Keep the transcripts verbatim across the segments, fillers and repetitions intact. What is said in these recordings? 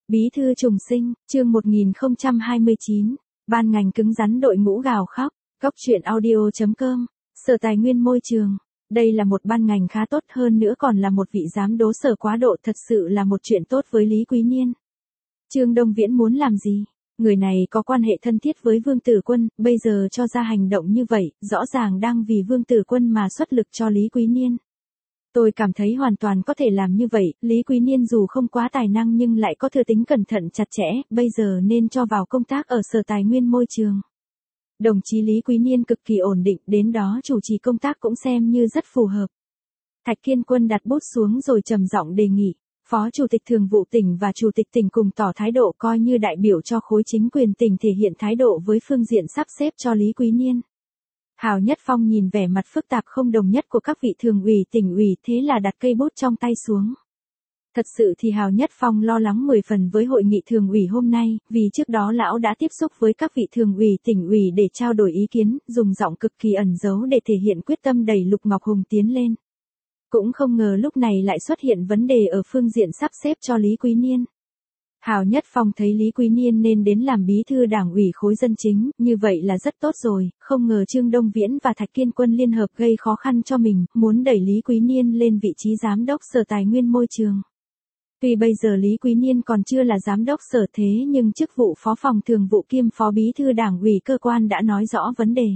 Bí thư trùng sinh, chương một nghìn không trăm hai mươi chín, ban ngành cứng rắn đội ngũ gào khóc, góc truyện audio chấm com, Sở Tài nguyên Môi trường. Đây là một ban ngành khá tốt, hơn nữa còn là một vị giám đốc sở quá độ, thật sự là một chuyện tốt với Lý Quý Niên. Trương Đông Viễn muốn làm gì? Người này có quan hệ thân thiết với Vương Tử Quân, bây giờ cho ra hành động như vậy, rõ ràng đang vì Vương Tử Quân mà xuất lực cho Lý Quý Niên. Tôi cảm thấy hoàn toàn có thể làm như vậy, Lý Quý Niên dù không quá tài năng nhưng lại có thừa tính cẩn thận chặt chẽ, bây giờ nên cho vào công tác ở Sở Tài nguyên Môi trường. Đồng chí Lý Quý Niên cực kỳ ổn định, đến đó chủ trì công tác cũng xem như rất phù hợp. Thạch Kiên Quân đặt bút xuống rồi trầm giọng đề nghị, Phó Chủ tịch Thường vụ tỉnh và Chủ tịch tỉnh cùng tỏ thái độ coi như đại biểu cho khối chính quyền tỉnh thể hiện thái độ với phương diện sắp xếp cho Lý Quý Niên. Hào Nhất Phong nhìn vẻ mặt phức tạp không đồng nhất của các vị thường ủy tỉnh ủy, thế là đặt cây bút trong tay xuống. Thật sự thì Hào Nhất Phong lo lắng mười phần với hội nghị thường ủy hôm nay, vì trước đó lão đã tiếp xúc với các vị thường ủy tỉnh ủy để trao đổi ý kiến, dùng giọng cực kỳ ẩn giấu để thể hiện quyết tâm đẩy Lục Ngọc Hùng tiến lên. Cũng không ngờ lúc này lại xuất hiện vấn đề ở phương diện sắp xếp cho Lý Quý Niên. Hào Nhất Phong thấy Lý Quý Niên nên đến làm bí thư đảng ủy khối dân chính, như vậy là rất tốt rồi, không ngờ Trương Đông Viễn và Thạch Kiên Quân liên hợp gây khó khăn cho mình, muốn đẩy Lý Quý Niên lên vị trí giám đốc Sở Tài nguyên Môi trường. Tuy bây giờ Lý Quý Niên còn chưa là giám đốc sở thế nhưng chức vụ phó phòng thường vụ kiêm phó bí thư đảng ủy cơ quan đã nói rõ vấn đề.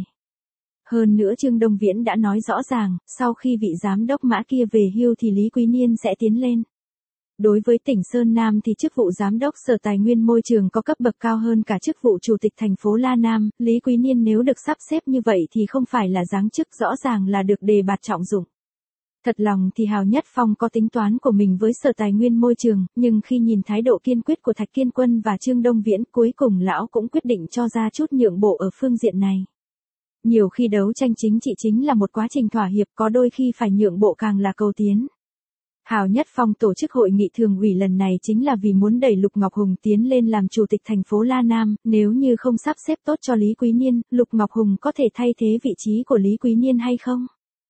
Hơn nữa Trương Đông Viễn đã nói rõ ràng, sau khi vị giám đốc Mã kia về hưu thì Lý Quý Niên sẽ tiến lên. Đối với tỉnh Sơn Nam thì chức vụ giám đốc Sở Tài nguyên Môi trường có cấp bậc cao hơn cả chức vụ chủ tịch thành phố La Nam, Lý Quý Niên nếu được sắp xếp như vậy thì không phải là giáng chức, rõ ràng là được đề bạt trọng dụng. Thật lòng thì Hào Nhất Phong có tính toán của mình với Sở Tài nguyên Môi trường, nhưng khi nhìn thái độ kiên quyết của Thạch Kiên Quân và Trương Đông Viễn, cuối cùng lão cũng quyết định cho ra chút nhượng bộ ở phương diện này. Nhiều khi đấu tranh chính trị chính là một quá trình thỏa hiệp, có đôi khi phải nhượng bộ càng là cầu tiến. Hào Nhất Phong tổ chức hội nghị thường ủy lần này chính là vì muốn đẩy Lục Ngọc Hùng tiến lên làm chủ tịch thành phố La Nam, nếu như không sắp xếp tốt cho Lý Quý Niên, Lục Ngọc Hùng có thể thay thế vị trí của Lý Quý Niên hay không?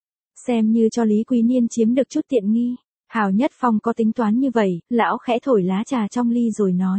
Xem như cho Lý Quý Niên chiếm được chút tiện nghi. Hào Nhất Phong có tính toán như vậy, lão khẽ thổi lá trà trong ly rồi nói.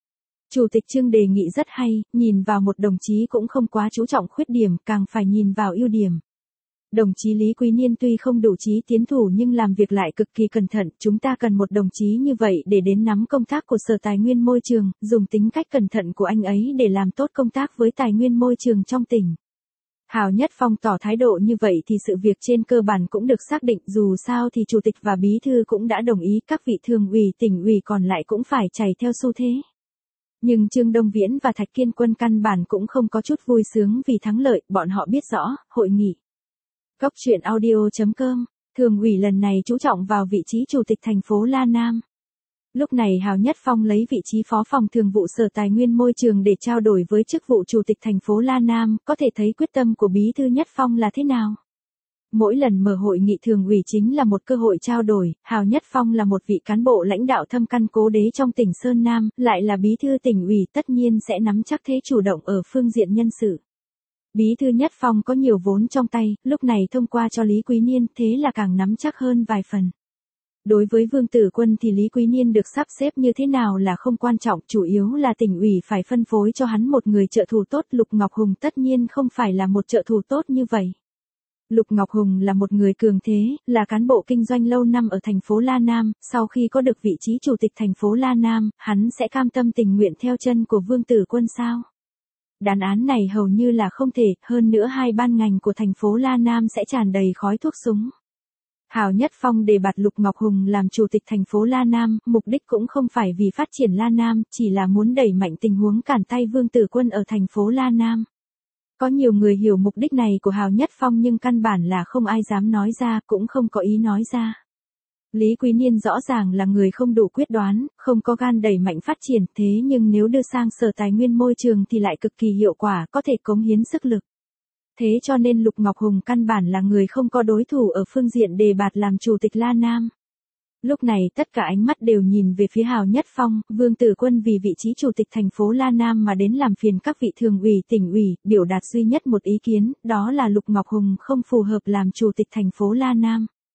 Chủ tịch Trương đề nghị rất hay, nhìn vào một đồng chí cũng không quá chú trọng khuyết điểm, càng phải nhìn vào ưu điểm. Đồng chí Lý Quý Niên tuy không đủ trí tiến thủ nhưng làm việc lại cực kỳ cẩn thận, chúng ta cần một đồng chí như vậy để đến nắm công tác của Sở Tài nguyên Môi trường, dùng tính cách cẩn thận của anh ấy để làm tốt công tác với tài nguyên môi trường trong tỉnh. Hào Nhất Phong tỏ thái độ như vậy thì sự việc trên cơ bản cũng được xác định, dù sao thì chủ tịch và bí thư cũng đã đồng ý, các vị thường ủy tỉnh ủy còn lại cũng phải chạy theo xu thế. Nhưng Trương Đông Viễn và Thạch Kiên Quân căn bản cũng không có chút vui sướng vì thắng lợi, bọn họ biết rõ, hội nghị. Góc truyện audio chấm com, thường ủy lần này chú trọng vào vị trí chủ tịch thành phố La Nam. Lúc này Hào Nhất Phong lấy vị trí phó phòng thường vụ Sở Tài nguyên Môi trường để trao đổi với chức vụ chủ tịch thành phố La Nam, có thể thấy quyết tâm của bí thư Nhất Phong là thế nào. Mỗi lần mở hội nghị thường ủy chính là một cơ hội trao đổi, Hào Nhất Phong là một vị cán bộ lãnh đạo thâm căn cố đế trong tỉnh Sơn Nam, lại là bí thư tỉnh ủy, tất nhiên sẽ nắm chắc thế chủ động ở phương diện nhân sự. Bí thư Nhất Phong có nhiều vốn trong tay, lúc này thông qua cho Lý Quý Niên, thế là càng nắm chắc hơn vài phần. Đối với Vương Tử Quân thì Lý Quý Niên được sắp xếp như thế nào là không quan trọng, chủ yếu là tỉnh ủy phải phân phối cho hắn một người trợ thủ tốt. Lục Ngọc Hùng tất nhiên không phải là một trợ thủ tốt như vậy. Lục Ngọc Hùng là một người cường thế, là cán bộ kinh doanh lâu năm ở thành phố La Nam, sau khi có được vị trí chủ tịch thành phố La Nam, hắn sẽ cam tâm tình nguyện theo chân của Vương Tử Quân sao? Đàn án này hầu như là không thể, hơn nữa hai ban ngành của thành phố La Nam sẽ tràn đầy khói thuốc súng. Hào Nhất Phong đề bạt Lục Ngọc Hùng làm chủ tịch thành phố La Nam, mục đích cũng không phải vì phát triển La Nam, chỉ là muốn đẩy mạnh tình huống cản tay Vương Tử Quân ở thành phố La Nam. Có nhiều người hiểu mục đích này của Hào Nhất Phong nhưng căn bản là không ai dám nói ra, cũng không có ý nói ra. Lý Quý Niên rõ ràng là người không đủ quyết đoán, không có gan đẩy mạnh phát triển, thế nhưng nếu đưa sang Sở Tài nguyên Môi trường thì lại cực kỳ hiệu quả, có thể cống hiến sức lực. Thế cho nên Lục Ngọc Hùng căn bản là người không có đối thủ ở phương diện đề bạt làm chủ tịch La Nam. Lúc này tất cả ánh mắt đều nhìn về phía Hào Nhất Phong, Vương Tử Quân vì vị trí chủ tịch thành phố La Nam mà đến làm phiền các vị thường ủy tỉnh ủy, biểu đạt duy nhất một ý kiến, đó là Lục Ngọc Hùng không phù hợp làm chủ tịch thành phố La Nam.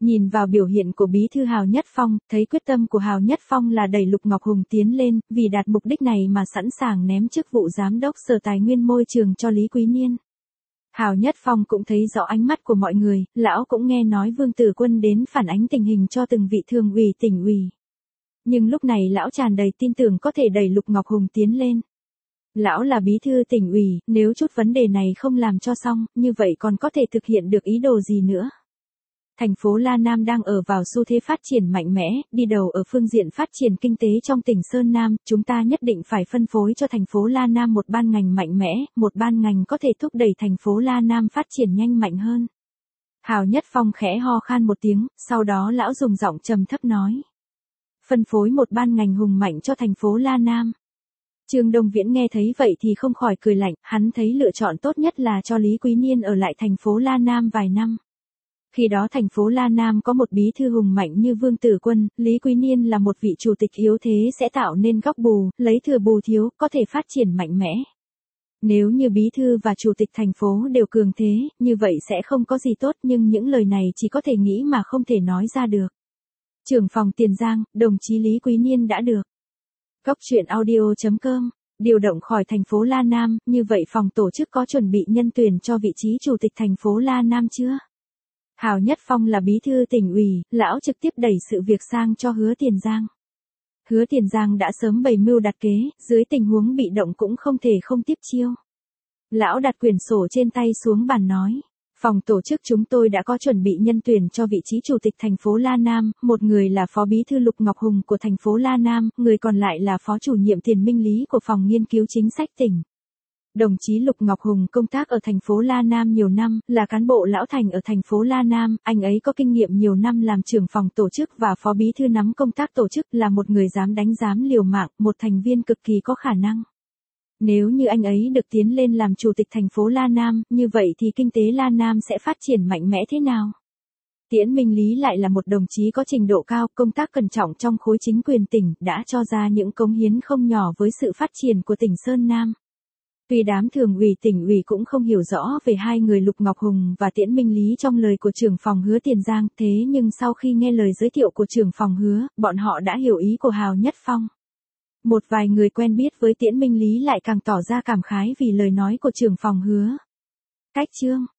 Nhìn vào biểu hiện của bí thư Hào Nhất Phong, thấy quyết tâm của Hào Nhất Phong là đẩy Lục Ngọc Hùng tiến lên, vì đạt mục đích này mà sẵn sàng ném chức vụ giám đốc Sở Tài nguyên Môi trường cho Lý Quý Niên. Hào Nhất Phong cũng thấy rõ ánh mắt của mọi người, lão cũng nghe nói Vương Tử Quân đến phản ánh tình hình cho từng vị thường ủy tỉnh ủy. Nhưng lúc này lão tràn đầy tin tưởng có thể đẩy Lục Ngọc Hùng tiến lên. Lão là bí thư tỉnh ủy, nếu chút vấn đề này không làm cho xong, như vậy còn có thể thực hiện được ý đồ gì nữa. Thành phố La Nam đang ở vào xu thế phát triển mạnh mẽ, đi đầu ở phương diện phát triển kinh tế trong tỉnh Sơn Nam, chúng ta nhất định phải phân phối cho thành phố La Nam một ban ngành mạnh mẽ, một ban ngành có thể thúc đẩy thành phố La Nam phát triển nhanh mạnh hơn. Hào Nhất Phong khẽ ho khan một tiếng, sau đó lão dùng giọng trầm thấp nói. Phân phối một ban ngành hùng mạnh cho thành phố La Nam. Trương Đông Viễn nghe thấy vậy thì không khỏi cười lạnh, hắn thấy lựa chọn tốt nhất là cho Lý Quý Niên ở lại thành phố La Nam vài năm. Khi đó thành phố La Nam có một bí thư hùng mạnh như Vương Tử Quân, Lý Quý Niên là một vị chủ tịch yếu thế sẽ tạo nên góc bù, lấy thừa bù thiếu, có thể phát triển mạnh mẽ. Nếu như bí thư và chủ tịch thành phố đều cường thế, như vậy sẽ không có gì tốt, nhưng những lời này chỉ có thể nghĩ mà không thể nói ra được. Trưởng phòng Tiền Giang, đồng chí Lý Quý Niên đã được Góc truyện audio chấm com điều động khỏi thành phố La Nam, như vậy phòng tổ chức có chuẩn bị nhân tuyển cho vị trí chủ tịch thành phố La Nam chưa? Hào Nhất Phong là bí thư tỉnh ủy, lão trực tiếp đẩy sự việc sang cho Hứa Tiền Giang. Hứa Tiền Giang đã sớm bày mưu đặt kế, dưới tình huống bị động cũng không thể không tiếp chiêu. Lão đặt quyển sổ trên tay xuống bàn nói. Phòng tổ chức chúng tôi đã có chuẩn bị nhân tuyển cho vị trí chủ tịch thành phố La Nam, một người là phó bí thư Lục Ngọc Hùng của thành phố La Nam, người còn lại là phó chủ nhiệm tiền minh lý của phòng nghiên cứu chính sách tỉnh. Đồng chí Lục Ngọc Hùng công tác ở thành phố La Nam nhiều năm, là cán bộ lão thành ở thành phố La Nam, anh ấy có kinh nghiệm nhiều năm làm trưởng phòng tổ chức và phó bí thư nắm công tác tổ chức, là một người dám đánh dám liều mạng, một thành viên cực kỳ có khả năng. Nếu như anh ấy được tiến lên làm chủ tịch thành phố La Nam, như vậy thì kinh tế La Nam sẽ phát triển mạnh mẽ thế nào? Tiễn Minh Lý lại là một đồng chí có trình độ cao, công tác cẩn trọng trong khối chính quyền tỉnh, đã cho ra những cống hiến không nhỏ với sự phát triển của tỉnh Sơn Nam. Tuy đám thường ủy tỉnh ủy cũng không hiểu rõ về hai người Lục Ngọc Hùng và Tiễn Minh Lý trong lời của trưởng phòng Hứa Tiền Giang, thế nhưng sau khi nghe lời giới thiệu của trưởng phòng Hứa, bọn họ đã hiểu ý của Hào Nhất Phong. Một vài người quen biết với Tiễn Minh Lý lại càng tỏ ra cảm khái vì lời nói của trưởng phòng Hứa. Cách chương